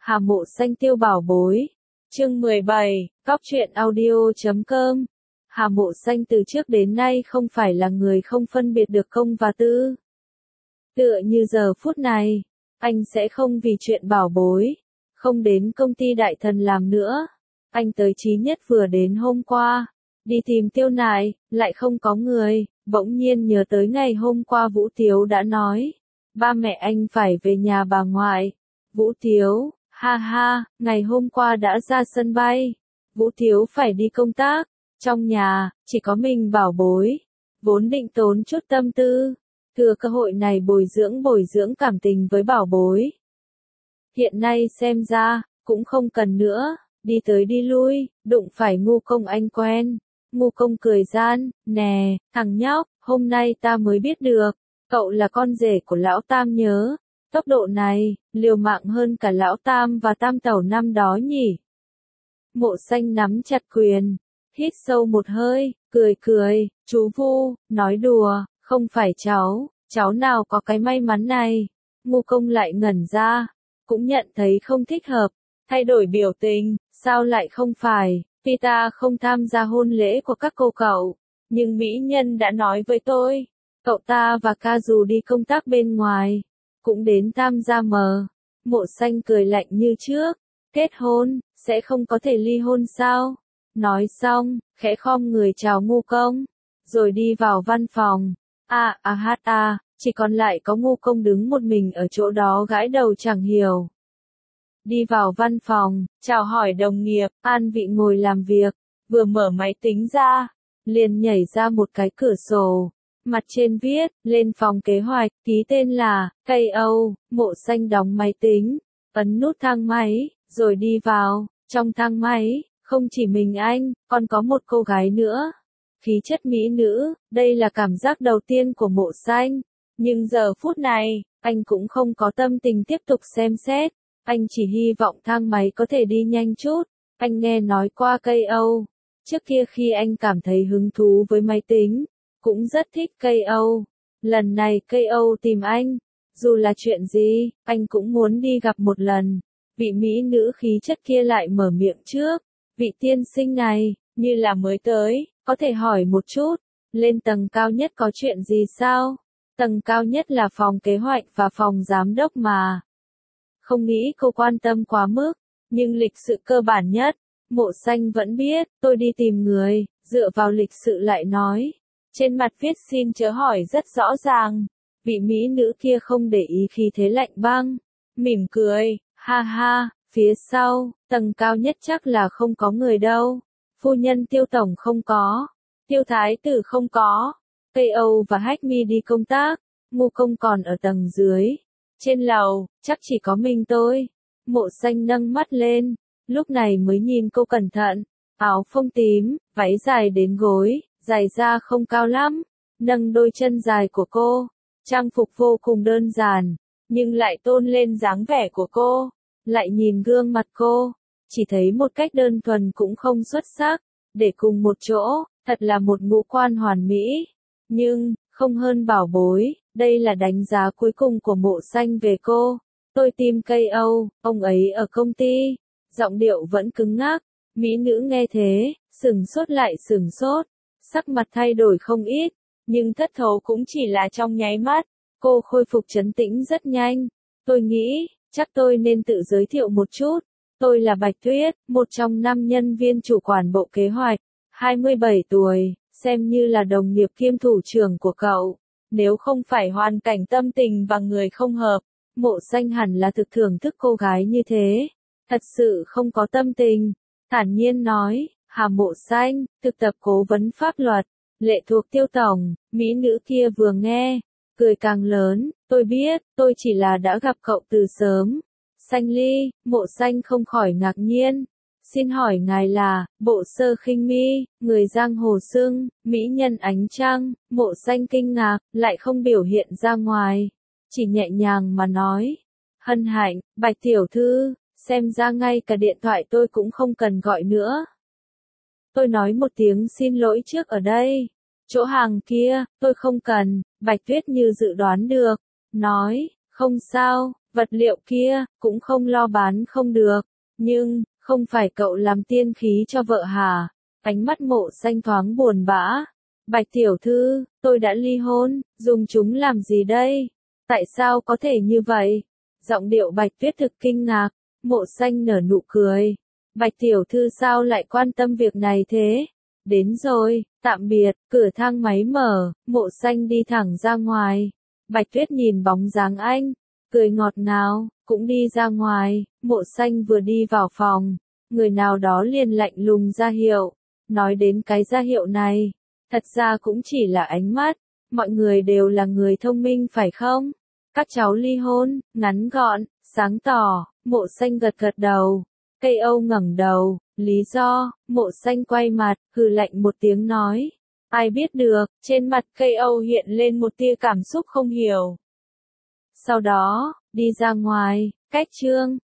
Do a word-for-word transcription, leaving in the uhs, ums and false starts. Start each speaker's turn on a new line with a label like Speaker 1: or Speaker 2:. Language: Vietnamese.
Speaker 1: Hà Mộ Xanh Tiêu Bảo Bối. Chương mười bảy, Cóc truyện audio chấm com. Hà Mộ Xanh từ trước đến nay không phải là người không phân biệt được công và tư. Tựa như giờ phút này, anh sẽ không vì chuyện bảo bối, không đến công ty đại thần làm nữa. Anh tới chí nhất vừa đến hôm qua, đi tìm Tiêu Nại, lại không có người, bỗng nhiên nhớ tới ngày hôm qua Vũ Tiếu đã nói, ba mẹ anh phải về nhà bà ngoại. Vũ Tiếu, ha ha, ngày hôm qua đã ra sân bay, Vũ Tiếu phải đi công tác, trong nhà, chỉ có mình bảo bối, vốn định tốn chút tâm tư, thừa cơ hội này bồi dưỡng bồi dưỡng cảm tình với bảo bối. Hiện nay xem ra, cũng không cần nữa, đi tới đi lui, đụng phải Ngu Công anh quen. Ngu Công cười gian, nè, thằng nhóc, hôm nay ta mới biết được, cậu là con rể của lão Tam nhớ, tốc độ này, liều mạng hơn cả lão Tam và Tam Tẩu năm đó nhỉ. Mộ Xanh nắm chặt quyền, hít sâu một hơi, cười cười, chú Vu, nói đùa, không phải cháu, cháu nào có cái may mắn này. Ngu Công lại ngẩn ra, cũng nhận thấy không thích hợp, thay đổi biểu tình, sao lại không phải, vì ta không tham gia hôn lễ của các cô cậu, nhưng mỹ nhân đã nói với tôi, cậu ta và ca dù đi công tác bên ngoài, cũng đến tham gia mờ. Mộ Xanh cười lạnh như trước, kết hôn, sẽ không có thể ly hôn sao? Nói xong, khẽ khom người chào Ngu Công, rồi đi vào văn phòng. À à hát à, chỉ còn lại có Ngu Công đứng một mình ở chỗ đó gãi đầu chẳng hiểu. Đi vào văn phòng, chào hỏi đồng nghiệp, an vị ngồi làm việc, vừa mở máy tính ra, liền nhảy ra một cái cửa sổ. Mặt trên viết, lên phòng kế hoạch, ký tên là, ca o, Mộ Xanh đóng máy tính, ấn nút thang máy, rồi đi vào, trong thang máy, không chỉ mình anh, còn có một cô gái nữa. Khí chất mỹ nữ, đây là cảm giác đầu tiên của Mộ Xanh, nhưng giờ phút này, anh cũng không có tâm tình tiếp tục xem xét, anh chỉ hy vọng thang máy có thể đi nhanh chút. Anh nghe nói qua ca o, trước kia khi anh cảm thấy hứng thú với máy tính, cũng rất thích ca o. Lần này ca o tìm anh, dù là chuyện gì, anh cũng muốn đi gặp một lần. Vị mỹ nữ khí chất kia lại mở miệng trước, vị tiên sinh này, như là mới tới, có thể hỏi một chút, lên tầng cao nhất có chuyện gì sao? Tầng cao nhất là phòng kế hoạch và phòng giám đốc mà. Không nghĩ cô quan tâm quá mức, nhưng lịch sự cơ bản nhất, Mộ Xanh vẫn biết, tôi đi tìm người, dựa vào lịch sự lại nói. Trên mặt viết xin chớ hỏi rất rõ ràng, vị mỹ nữ kia không để ý khí thế lạnh băng, mỉm cười, ha ha, phía sau, tầng cao nhất chắc là không có người đâu, phu nhân Tiêu tổng không có, Tiêu thái tử không có, ca o và Hách Mi đi công tác, Ngu Công còn ở tầng dưới, trên lầu, chắc chỉ có mình tôi. Mộ Xanh nâng mắt lên, lúc này mới nhìn cô cẩn thận, áo phông tím, váy dài đến gối, giày da không cao lắm, nâng đôi chân dài của cô, trang phục vô cùng đơn giản, nhưng lại tôn lên dáng vẻ của cô, lại nhìn gương mặt cô, chỉ thấy một cách đơn thuần cũng không xuất sắc, để cùng một chỗ, thật là một ngũ quan hoàn mỹ, nhưng, không hơn bảo bối, đây là đánh giá cuối cùng của Mộ Xanh về cô. Tôi tìm ca o, ông ấy ở công ty, giọng điệu vẫn cứng ngắc, mỹ nữ nghe thế, sửng sốt lại sửng sốt, sắc mặt thay đổi không ít, nhưng thất thố cũng chỉ là trong nháy mắt, cô khôi phục trấn tĩnh rất nhanh. Tôi nghĩ, chắc tôi nên tự giới thiệu một chút, tôi là Bạch Tuyết, một trong năm nhân viên chủ quản bộ kế hoạch, hai mươi bảy tuổi, xem như là đồng nghiệp kiêm thủ trưởng của cậu, nếu không phải hoàn cảnh tâm tình và người không hợp, Mộ Xanh hẳn là thực thưởng thức cô gái như thế, thật sự không có tâm tình, thản nhiên nói, Hà Mộ Xanh, thực tập cố vấn pháp luật, lệ thuộc Tiêu tổng. Mỹ nữ kia vừa nghe, cười càng lớn, tôi biết, tôi chỉ là đã gặp cậu từ sớm. Xanh Ly, Mộ Xanh không khỏi ngạc nhiên. Xin hỏi ngài là, Bộ Sơ Khinh Mi, người giang hồ xưng, mỹ nhân ánh trăng. Mộ Xanh kinh ngạc, lại không biểu hiện ra ngoài, chỉ nhẹ nhàng mà nói. Hân hạnh, Bạch tiểu thư, xem ra ngay cả điện thoại tôi cũng không cần gọi nữa. Tôi nói một tiếng xin lỗi trước ở đây. Chỗ hàng kia, tôi không cần, Bạch Tuyết như dự đoán được, nói, Không sao, vật liệu kia, cũng không lo bán không được. Nhưng, không phải cậu làm tiên khí cho vợ hả? Ánh mắt Mộ Xanh thoáng buồn bã. Bạch tiểu thư, tôi đã ly hôn, dùng chúng làm gì đây? Tại sao có thể như vậy? Giọng điệu Bạch Tuyết thực kinh ngạc. Mộ Xanh nở nụ cười. Bạch tiểu thư sao lại quan tâm việc này thế? Đến rồi, tạm biệt, cửa thang máy mở, Mộ Xanh đi thẳng ra ngoài. Bạch Tuyết nhìn bóng dáng anh, cười ngọt ngào, cũng đi ra ngoài. Mộ Xanh vừa đi vào phòng, người nào đó liền lạnh lùng ra hiệu. Nói đến cái ra hiệu này, thật ra cũng chỉ là ánh mắt. Mọi người đều là người thông minh phải không? Các cháu ly hôn, ngắn gọn, sáng tỏ. Mộ Xanh gật gật đầu. Cây Âu ngẩng đầu. Lý do? Mộ Xanh quay mặt, hừ lạnh một tiếng nói. Ai biết được? Trên mặt Cây Âu hiện lên một tia cảm xúc không hiểu. Sau đó, đi ra ngoài. Cách chương